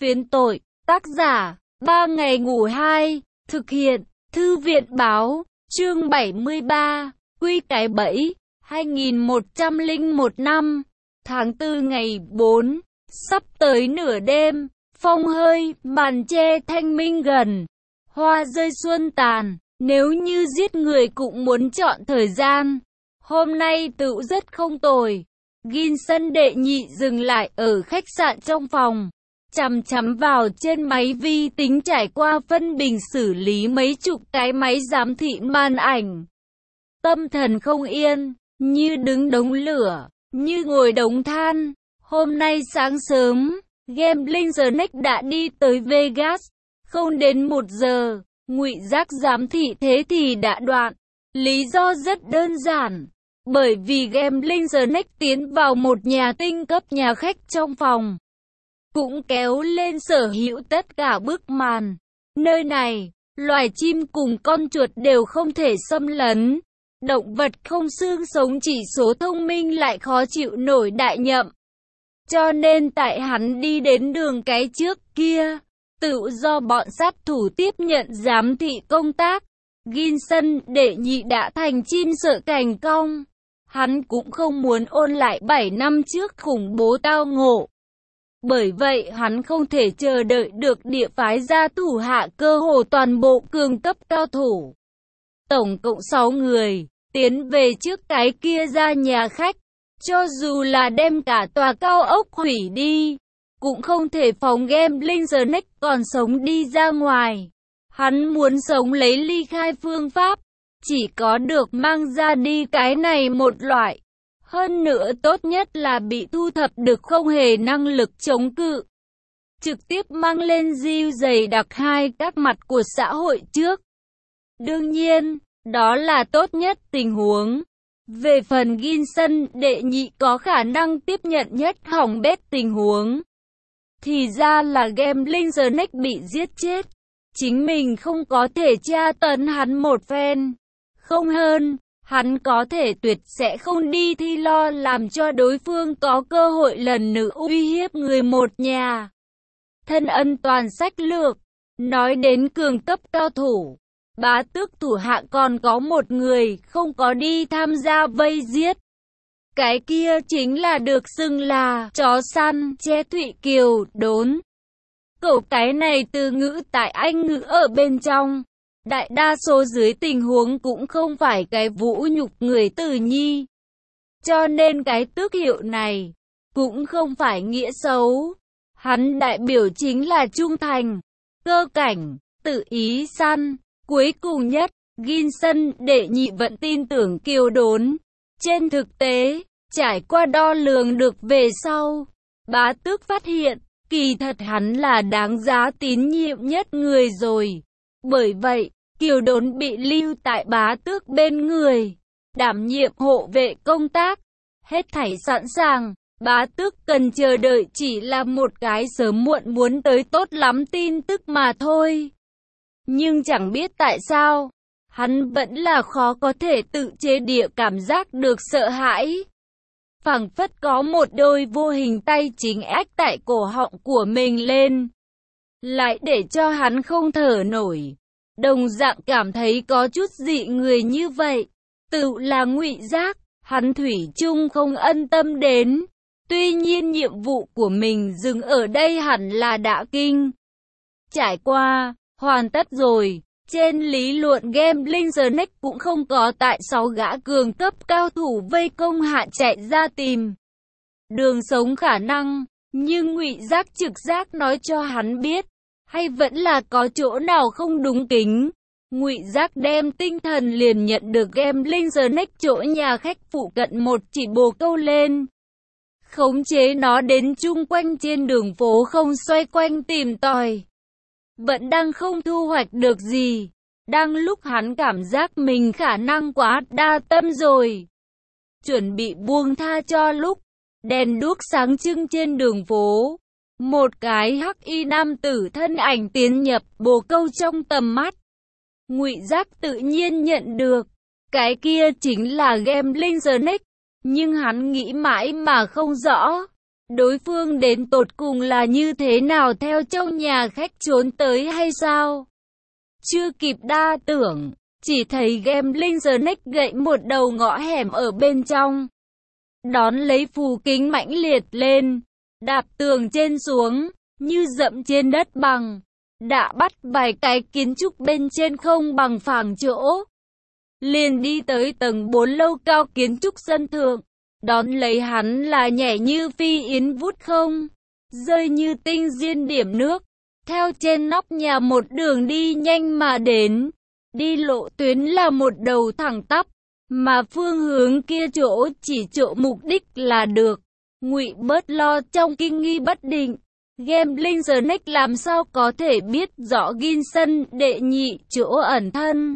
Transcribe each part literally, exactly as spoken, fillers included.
Phiến tội, tác giả, ba ngày ngủ hai, thực hiện, thư viện báo, chương bảy mươi ba, quy cái bẫy, hai nghìn một trăm lẻ một năm, tháng tư ngày bốn, sắp tới nửa đêm, phong hơi, màn che thanh minh gần, hoa rơi xuân tàn, nếu như giết người cũng muốn chọn thời gian, hôm nay tựu rất không tồi. Ginson đệ nhị dừng lại ở khách sạn trong phòng, chằm chằm vào trên máy vi tính trải qua phân bình xử lý mấy chục cái máy giám thị màn ảnh. Tâm thần không yên, như đứng đống lửa, như ngồi đống than. Hôm nay sáng sớm, Gambling Snake đã đi tới Vegas, không đến một giờ, ngụy giác giám thị thế thì đã đoạn. Lý do rất đơn giản, bởi vì Gambling Snake tiến vào một nhà tinh cấp nhà khách trong phòng, cũng kéo lên sở hữu tất cả bức màn. Nơi này, loài chim cùng con chuột đều không thể xâm lấn. Động vật không xương sống chỉ số thông minh lại khó chịu nổi đại nhậm. Cho nên tại hắn đi đến đường cái trước kia, tự do bọn sát thủ tiếp nhận giám thị công tác, Ginson đệ nhị đã thành chim sợ cành cong. Hắn cũng không muốn ôn lại bảy năm trước khủng bố tao ngộ. Bởi vậy hắn không thể chờ đợi được địa phái ra thủ hạ cơ hồ toàn bộ cường cấp cao thủ. Tổng cộng sáu người, tiến về trước cái kia ra nhà khách. Cho dù là đem cả tòa cao ốc hủy đi, cũng không thể phóng Gambling Snake còn sống đi ra ngoài. Hắn muốn sống lấy ly khai phương pháp, chỉ có được mang ra đi cái này một loại. Hơn nữa tốt nhất là bị thu thập được không hề năng lực chống cự. Trực tiếp mang lên diêu dày đặc hai các mặt của xã hội trước. Đương nhiên, đó là tốt nhất tình huống. Về phần Ginson đệ nhị có khả năng tiếp nhận nhất hỏng bét tình huống. Thì ra là Gambling Snake bị giết chết. Chính mình không có thể tra tấn hắn một phen. Không hơn, hắn có thể tuyệt sẽ không đi thi lo làm cho đối phương có cơ hội lần nữa uy hiếp người một nhà. Thân ân toàn sách lược. Nói đến cường cấp cao thủ, Bá Tước thủ hạ còn có một người không có đi tham gia vây giết. Cái kia chính là được xưng là chó săn Che Thụy Kiều Đốn. Cậu cái này từ ngữ tại Anh ngữ ở bên trong, đại đa số dưới tình huống cũng không phải cái vũ nhục người tử nhi. Cho nên cái tước hiệu này cũng không phải nghĩa xấu. Hắn đại biểu chính là trung thành, cơ cảnh, tự ý săn. Cuối cùng nhất, Ginson đệ nhị vẫn tin tưởng Kiều Đốn. Trên thực tế, trải qua đo lường được về sau, Bá Tước phát hiện, kỳ thật hắn là đáng giá tín nhiệm nhất người rồi. Bởi vậy, Kiều Đốn bị lưu tại Bá Tước bên người, đảm nhiệm hộ vệ công tác. Hết thảy sẵn sàng, Bá Tước cần chờ đợi chỉ là một cái sớm muộn muốn tới tốt lắm tin tức mà thôi. Nhưng chẳng biết tại sao, hắn vẫn là khó có thể tự chế địa cảm giác được sợ hãi. Phảng phất có một đôi vô hình tay chính ách tại cổ họng của mình lên, lại để cho hắn không thở nổi. Đồng dạng cảm thấy có chút dị người như vậy, tự là ngụy giác, hắn thủy chung không ân tâm đến. Tuy nhiên nhiệm vụ của mình dừng ở đây hẳn là đã kinh. Trải qua, hoàn tất rồi. Trên lý luận Gambling Snake cũng không có tại sáu gã cường cấp cao thủ vây công hạ chạy ra tìm đường sống khả năng, nhưng ngụy giác trực giác nói cho hắn biết, hay vẫn là có chỗ nào không đúng kính. Ngụy giác đem tinh thần liền nhận được Gambling Snake chỗ nhà khách phụ cận một chỉ bồ câu lên, khống chế nó đến chung quanh trên đường phố không xoay quanh tìm tòi. Vẫn đang không thu hoạch được gì. Đang lúc hắn cảm giác mình khả năng quá đa tâm rồi, chuẩn bị buông tha cho lúc đèn đuốc sáng trưng trên đường phố, một cái hắc y nam tử thân ảnh tiến nhập bồ câu trong tầm mắt. Ngụy giác tự nhiên nhận được, cái kia chính là Gambling Snake, nhưng hắn nghĩ mãi mà không rõ, đối phương đến tột cùng là như thế nào, theo trong nhà khách trốn tới hay sao? Chưa kịp đa tưởng, chỉ thấy Gambling Snake gậy một đầu ngõ hẻm ở bên trong. Đón lấy phù kính mãnh liệt lên, đạp tường trên xuống, như dẫm trên đất bằng. Đã bắt vài cái kiến trúc bên trên không bằng phẳng chỗ. Liền đi tới tầng bốn lâu cao kiến trúc sân thượng. Đón lấy hắn là nhảy như phi yến vút không, rơi như tinh diên điểm nước. Theo trên nóc nhà một đường đi nhanh mà đến. Đi lộ tuyến là một đầu thẳng tắp, mà phương hướng kia chỗ chỉ chỗ mục đích là được. Ngụy bớt lo trong kinh nghi bất định. Gambling Snake làm sao có thể biết rõ Ginson đệ nhị chỗ ẩn thân.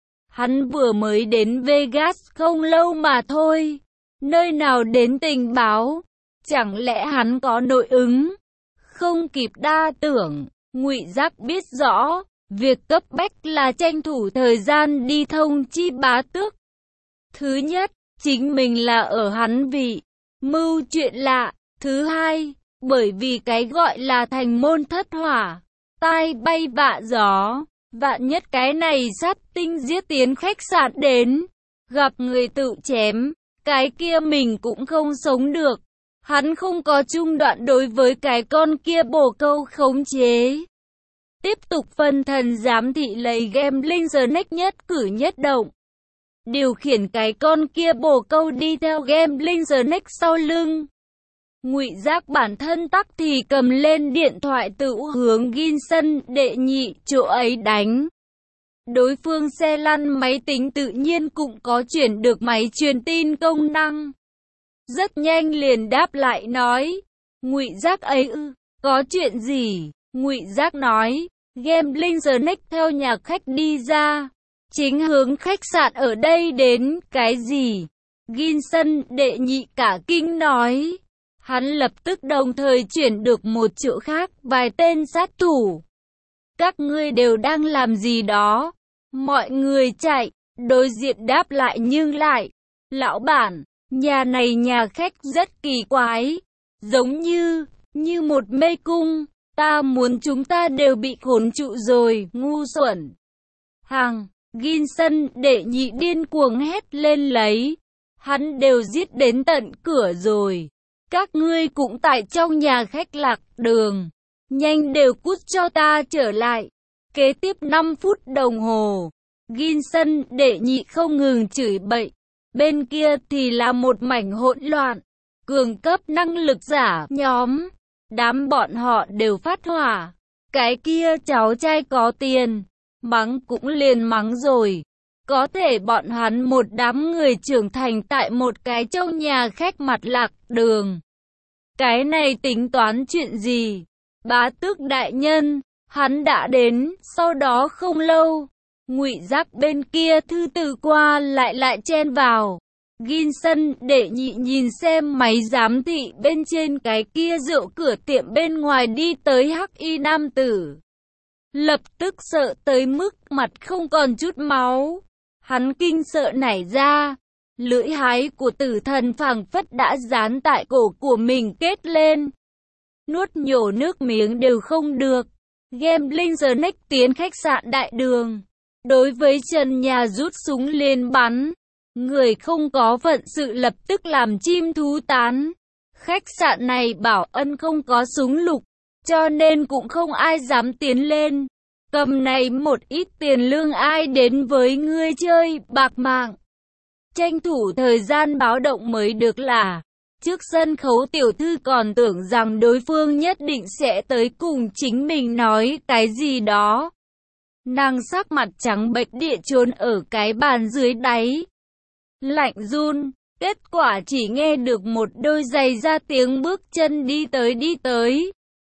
Hắn vừa mới đến Vegas không lâu mà thôi. Nơi nào đến tình báo? Chẳng lẽ hắn có nội ứng? Không kịp đa tưởng, Ngụy Giác biết rõ, việc cấp bách là tranh thủ thời gian đi thông chi bá tước. Thứ nhất, chính mình là ở hắn vị, mưu chuyện lạ. Thứ hai, bởi vì cái gọi là thành môn thất hỏa, tai bay vạ gió, vạn nhất cái này sát tinh giết tiến khách sạn đến, gặp người tự chém, cái kia mình cũng không sống được. Hắn không có trung đoạn đối với cái con kia bồ câu khống chế. Tiếp tục phân thần giám thị lấy Gambling Snake nhất cử nhất động. Điều khiển cái con kia bồ câu đi theo Gambling Snake sau lưng. Ngụy Giác bản thân tắc thì cầm lên điện thoại tự hướng Ginson đệ nhị chỗ ấy đánh. Đối phương xe lăn máy tính tự nhiên cũng có chuyển được máy truyền tin công năng. Rất nhanh liền đáp lại nói, Ngụy Giác ấy ư, có chuyện gì? Ngụy Giác nói, Gambling Snake theo nhà khách đi ra, chính hướng khách sạn ở đây đến. Cái gì? Ginson đệ nhị cả kinh nói. Hắn lập tức đồng thời chuyển được một chỗ khác vài tên sát thủ. Các ngươi đều đang làm gì đó? Mọi người chạy, đối diện đáp lại nhưng lại. Lão bản, nhà này nhà khách rất kỳ quái. Giống như, như một mê cung. Ta muốn chúng ta đều bị khốn trụ rồi, ngu xuẩn. Hằng, Ginson đệ nhị điên cuồng hét lên lấy. Hắn đều giết đến tận cửa rồi. Các ngươi cũng tại trong nhà khách lạc đường. Nhanh đều cút cho ta trở lại. Kế tiếp năm phút đồng hồ. Ginson đệ nhị không ngừng chửi bậy. Bên kia thì là một mảnh hỗn loạn. Cường cấp năng lực giả nhóm. Đám bọn họ đều phát hỏa. Cái kia cháu trai có tiền. Mắng cũng liền mắng rồi. Có thể bọn hắn một đám người trưởng thành tại một cái trong nhà khách mặt lạc đường. Cái này tính toán chuyện gì? Bá tước đại nhân, hắn đã đến, sau đó không lâu. Ngụy Giác bên kia thư từ qua lại lại chen vào. Ginson đệ nhị nhìn xem máy giám thị bên trên cái kia rượu cửa tiệm bên ngoài đi tới hắc y nam tử. Lập tức sợ tới mức mặt không còn chút máu. Hắn kinh sợ nảy ra. Lưỡi hái của tử thần phảng phất đã dán tại cổ của mình kết lên. Nuốt nhổ nước miếng đều không được. Gambling Snake tiến khách sạn đại đường. Đối với trần nhà rút súng lên bắn. Người không có phận sự lập tức làm chim thú tán. Khách sạn này bảo ân không có súng lục, cho nên cũng không ai dám tiến lên. Cầm này một ít tiền lương ai đến với ngươi chơi bạc mạng. Tranh thủ thời gian báo động mới được là. Trước sân khấu tiểu thư còn tưởng rằng đối phương nhất định sẽ tới cùng chính mình nói cái gì đó. Nàng sắc mặt trắng bệch địa trốn ở cái bàn dưới đáy. Lạnh run, kết quả chỉ nghe được một đôi giày ra tiếng bước chân đi tới đi tới.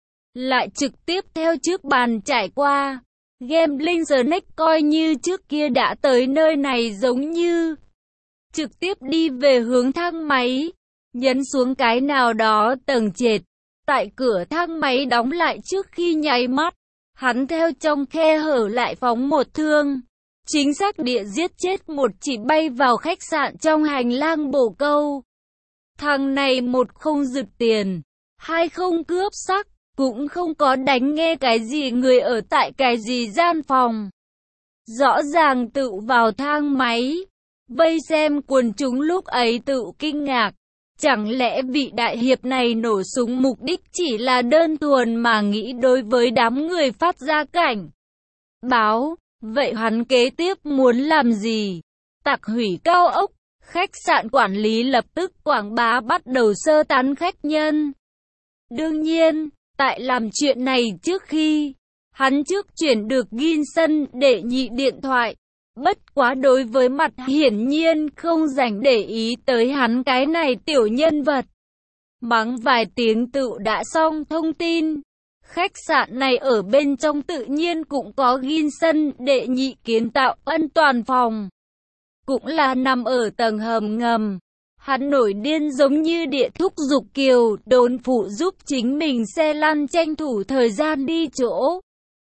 Lại trực tiếp theo trước bàn trải qua. Gambling Snake coi như trước kia đã tới nơi này giống như. Trực tiếp đi về hướng thang máy. Nhấn xuống cái nào đó tầng trệt. Tại cửa thang máy đóng lại trước khi nháy mắt. Hắn theo trong khe hở lại phóng một thương. Chính xác địa giết chết một chỉ bay vào khách sạn trong hành lang bồ câu. Thằng này một không rực tiền. Hai không cướp sắc, cũng không có đánh nghe cái gì người ở tại cái gì gian phòng. Rõ ràng tự vào thang máy. Vây xem quần chúng lúc ấy tự kinh ngạc. Chẳng lẽ vị đại hiệp này nổ súng mục đích chỉ là đơn thuần mà nghĩ đối với đám người phát ra cảnh báo? Vậy hắn kế tiếp muốn làm gì? Tạc hủy cao ốc. Khách sạn quản lý lập tức quảng bá bắt đầu sơ tán khách nhân. Đương nhiên, tại làm chuyện này trước khi hắn trước chuyển được Ginson đệ nhị điện thoại. Bất quá đối với mặt hiển nhiên không dành để ý tới hắn cái này tiểu nhân vật. Mắng vài tiếng tự đã xong thông tin. Khách sạn này ở bên trong tự nhiên cũng có Ginson đệ nhị kiến tạo an toàn phòng. Cũng là nằm ở tầng hầm ngầm. Hắn nổi điên giống như địa thúc giục kiều đồn phụ giúp chính mình xe lăn tranh thủ thời gian đi chỗ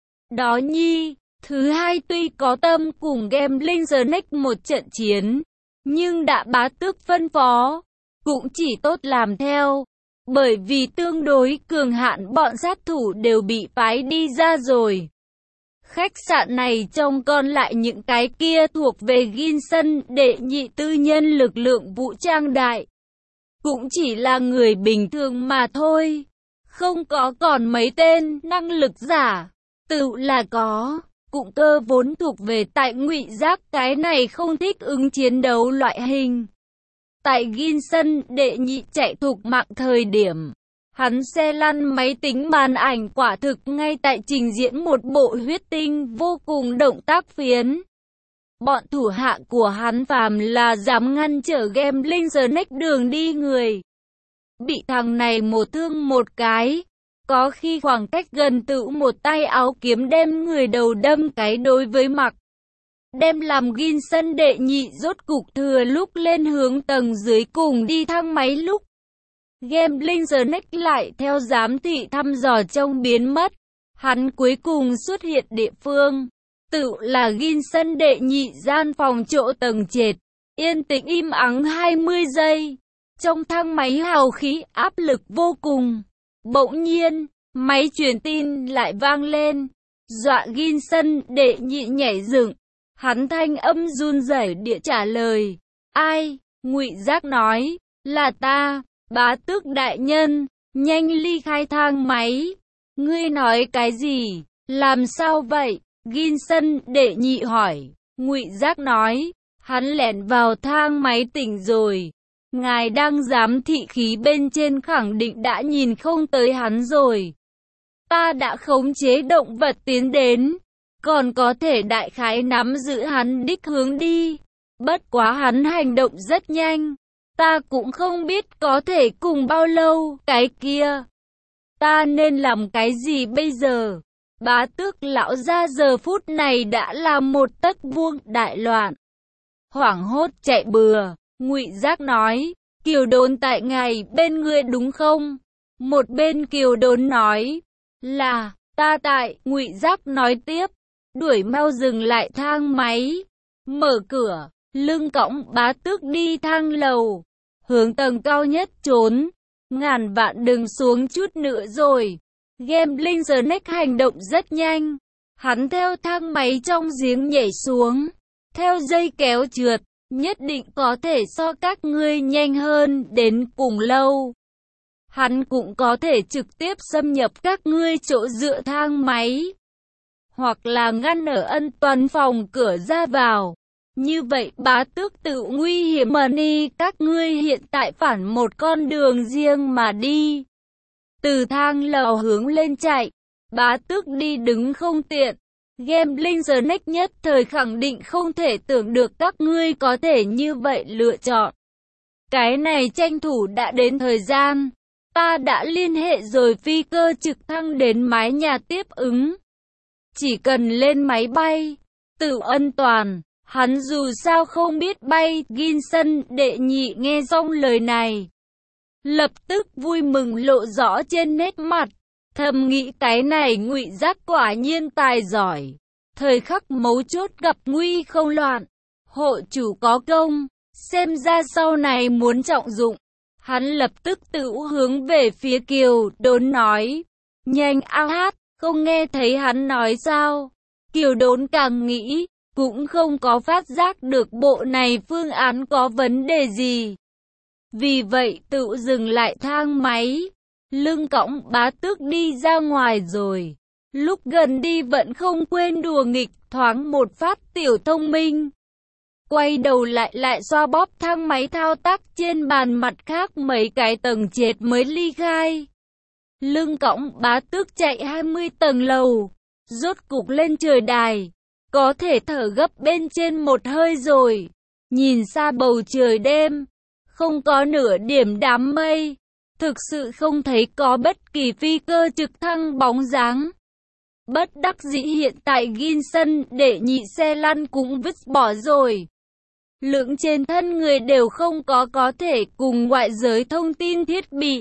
đó nhi. Thứ hai tuy có tâm cùng Gambling Snack một trận chiến, nhưng đã bá tước phân phó, cũng chỉ tốt làm theo. Bởi vì tương đối cường hạn bọn sát thủ đều bị phái đi ra rồi. Khách sạn này trong còn lại những cái kia thuộc về Ginson đệ nhị tư nhân lực lượng vũ trang đại. Cũng chỉ là người bình thường mà thôi. Không có còn mấy tên năng lực giả. Tự là có. Cũng cơ vốn thuộc về tại ngụy giác cái này không thích ứng chiến đấu loại hình. Tại Ginson đệ nhị chạy thuộc mạng thời điểm. Hắn xe lăn máy tính màn ảnh quả thực ngay tại trình diễn một bộ huyết tinh vô cùng động tác phiến. Bọn thủ hạ của hắn phàm là dám ngăn trở Gambling Snack đường đi người. Bị thằng này một thương một cái. Có khi khoảng cách gần tự một tay áo kiếm đem người đầu đâm cái đối với mặt. Đem làm Ginson đệ nhị rốt cục thừa lúc lên hướng tầng dưới cùng đi thang máy lúc. Gambling Snack lại theo giám thị thăm dò trông biến mất. Hắn cuối cùng xuất hiện địa phương. Tự là Ginson đệ nhị gian phòng chỗ tầng trệt. Yên tĩnh im ắng hai mươi giây. Trong thang máy hào khí áp lực vô cùng. Bỗng nhiên, máy truyền tin lại vang lên. Dọa Ginson đệ nhị nhảy dựng. Hắn thanh âm run rẩy địa trả lời. Ai? Ngụy Giác nói. Là ta. Bá tước đại nhân, nhanh ly khai thang máy. Ngươi nói cái gì? Làm sao vậy? Ginson đệ nhị hỏi. Ngụy Giác nói, hắn lẻn vào thang máy tỉnh rồi. Ngài đang giám thị khí bên trên khẳng định đã nhìn không tới hắn rồi. Ta đã khống chế động vật tiến đến, còn có thể đại khái nắm giữ hắn đích hướng đi. Bất quá hắn hành động rất nhanh. Ta cũng không biết có thể cùng bao lâu, cái kia. Ta nên làm cái gì bây giờ? Bá tước lão ra giờ phút này đã là một tấc vuông đại loạn. Hoảng hốt chạy bừa, Ngụy Giác nói, Kiều đồn tại ngài bên ngươi đúng không? Một bên Kiều đồn nói, là, ta tại, Ngụy Giác nói tiếp, đuổi mau dừng lại thang máy, mở cửa, lưng cõng bá tước đi thang lầu. Hướng tầng cao nhất trốn. Ngàn vạn đừng xuống chút nữa rồi. Gambling Snack hành động rất nhanh. Hắn theo thang máy trong giếng nhảy xuống. Theo dây kéo trượt. Nhất định có thể so các ngươi nhanh hơn đến cùng lâu. Hắn cũng có thể trực tiếp xâm nhập các ngươi chỗ dựa thang máy. Hoặc là ngăn ở an toàn phòng cửa ra vào. Như vậy bá tước tự nguy hiểm mà đi, các ngươi hiện tại phản một con đường riêng mà đi. Từ thang lầu hướng lên chạy, bá tước đi đứng không tiện. Gambling Snack nhất thời khẳng định không thể tưởng được các ngươi có thể như vậy lựa chọn. Cái này tranh thủ đã đến thời gian. Ta đã liên hệ rồi phi cơ trực thăng đến mái nhà tiếp ứng. Chỉ cần lên máy bay, tự an toàn. Hắn dù sao không biết bay. Ginson đệ nhị nghe xong lời này, lập tức vui mừng lộ rõ trên nét mặt. Thầm nghĩ cái này Ngụy Giác quả nhiên tài giỏi. Thời khắc mấu chốt gặp nguy không loạn. Hộ chủ có công. Xem ra sau này muốn trọng dụng Hắn lập tức tự hướng về phía Kiều Đốn nói, nhanh a hát, không nghe thấy hắn nói sao? Kiều Đốn càng nghĩ, cũng không có phát giác được bộ này phương án có vấn đề gì. Vì vậy tự dừng lại thang máy, lưng cõng Bá Tước đi ra ngoài rồi. Lúc gần đi vẫn không quên đùa nghịch thoáng một phát tiểu thông minh. Quay đầu lại lại xoa bóp thang máy thao tác trên bàn, mặt khác mấy cái tầng trệt mới ly khai. Lưng cõng Bá Tước chạy hai mươi tầng lầu, rốt cục lên trời đài, có thể thở gấp bên trên một hơi rồi. Nhìn xa bầu trời đêm, không có nửa điểm đám mây, thực sự không thấy có bất kỳ phi cơ trực thăng bóng dáng. Bất đắc dĩ hiện tại Ginson để nhị xe lăn cũng vứt bỏ rồi. Lượng trên thân người đều không có có thể cùng ngoại giới thông tin thiết bị.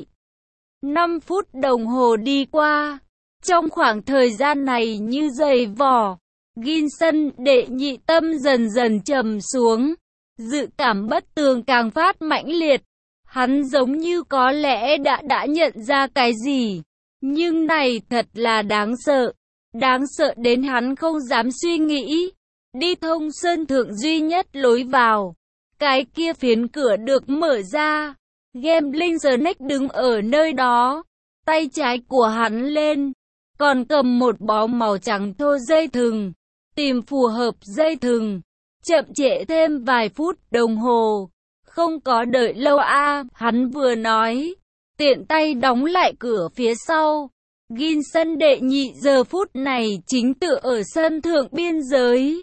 năm phút đồng hồ đi qua, trong khoảng thời gian này như dày vò, Ginson đệ nhị tâm dần dần trầm xuống, dự cảm bất tường càng phát mãnh liệt. Hắn giống như có lẽ đã đã nhận ra cái gì, nhưng này thật là đáng sợ, đáng sợ đến hắn không dám suy nghĩ. Đi thông sơn thượng duy nhất lối vào, cái kia phiến cửa được mở ra, Gambling Snake đứng ở nơi đó, tay trái của hắn lên, còn cầm một bó màu trắng thô dây thừng, tìm phù hợp dây thừng, chậm trễ thêm vài phút đồng hồ, không có đợi lâu a, à, hắn vừa nói, tiện tay đóng lại cửa phía sau. Ginson đệ nhị giờ phút này chính tựa ở sân thượng biên giới,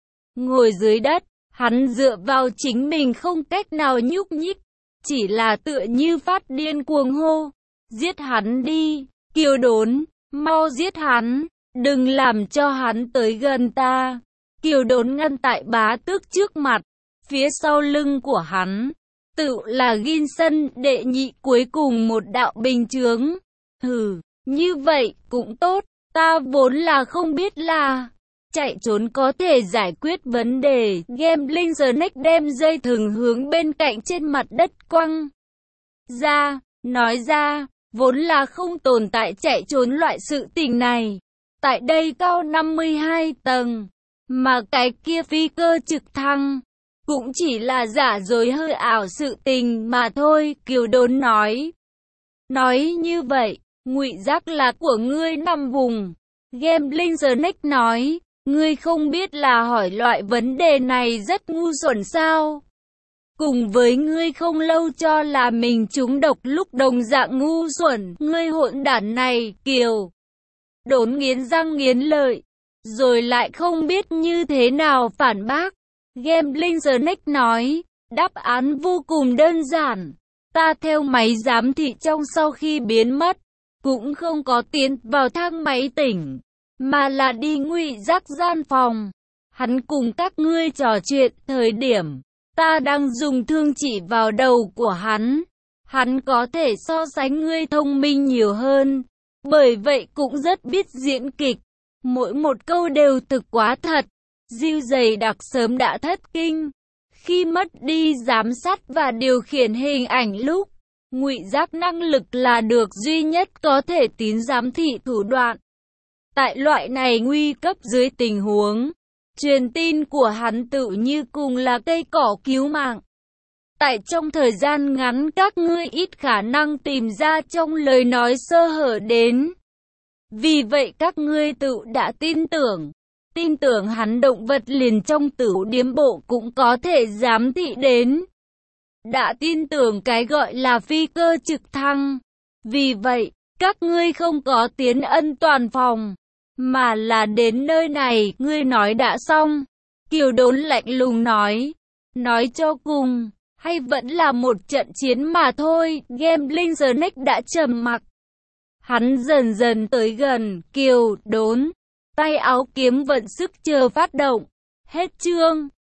ngồi dưới đất, hắn dựa vào chính mình không cách nào nhúc nhích, chỉ là tựa như phát điên cuồng hô, giết hắn đi, Kiều Đốn, mau giết hắn, đừng làm cho hắn tới gần ta. Kiều Đốn ngăn tại Bá Tước trước mặt, phía sau lưng của hắn, tự là Ginson đệ nhị cuối cùng một đạo bình chướng. Hừ, như vậy cũng tốt, ta vốn là không biết là chạy trốn có thể giải quyết vấn đề. Gambling Snake đem dây thừng hướng bên cạnh trên mặt đất quăng ra, nói ra, vốn là không tồn tại chạy trốn loại sự tình này. Tại đây cao năm mươi hai tầng, mà cái kia phi cơ trực thăng cũng chỉ là giả dối hơi ảo sự tình mà thôi. Kiều Đốn nói, nói như vậy, ngụy giác là của ngươi nằm vùng. Gambling Snake nói, ngươi không biết là hỏi loại vấn đề này rất ngu xuẩn sao? Cùng với ngươi không lâu cho là mình trúng độc lúc đồng dạng ngu xuẩn, ngươi hỗn đản này. Kiều Đốn nghiến răng nghiến lợi, rồi lại không biết như thế nào phản bác. Gambling Snake nói, đáp án vô cùng đơn giản, ta theo máy giám thị trong sau khi biến mất, cũng không có tiến vào thang máy tỉnh, mà là đi ngụy giác gian phòng. Hắn cùng các ngươi trò chuyện thời điểm, ta đang dùng thương chỉ vào đầu của hắn. Hắn có thể so sánh ngươi thông minh nhiều hơn, bởi vậy cũng rất biết diễn kịch. Mỗi một câu đều thực quá thật. Diêu dày đặc sớm đã thất kinh. Khi mất đi giám sát và điều khiển hình ảnh lúc, ngụy giác năng lực là được duy nhất có thể tín giám thị thủ đoạn. Tại loại này nguy cấp dưới tình huống, truyền tin của hắn tự như cùng là cây cỏ cứu mạng. Tại trong thời gian ngắn các ngươi ít khả năng tìm ra trong lời nói sơ hở đến. Vì vậy các ngươi tự đã tin tưởng. Tin tưởng hắn động vật liền trong tửu điếm bộ cũng có thể giám thị đến. Đã tin tưởng cái gọi là phi cơ trực thăng. Vì vậy, các ngươi không có tiến ân toàn phòng, mà là đến nơi này. Ngươi nói đã xong. Kiều Đốn lạnh lùng nói. Nói cho cùng, hay vẫn là một trận chiến mà thôi. Gambling Snake đã trầm mặc. Hắn dần dần tới gần Kiều Đốn, tay áo kiếm vận sức chờ phát động. Hết chương.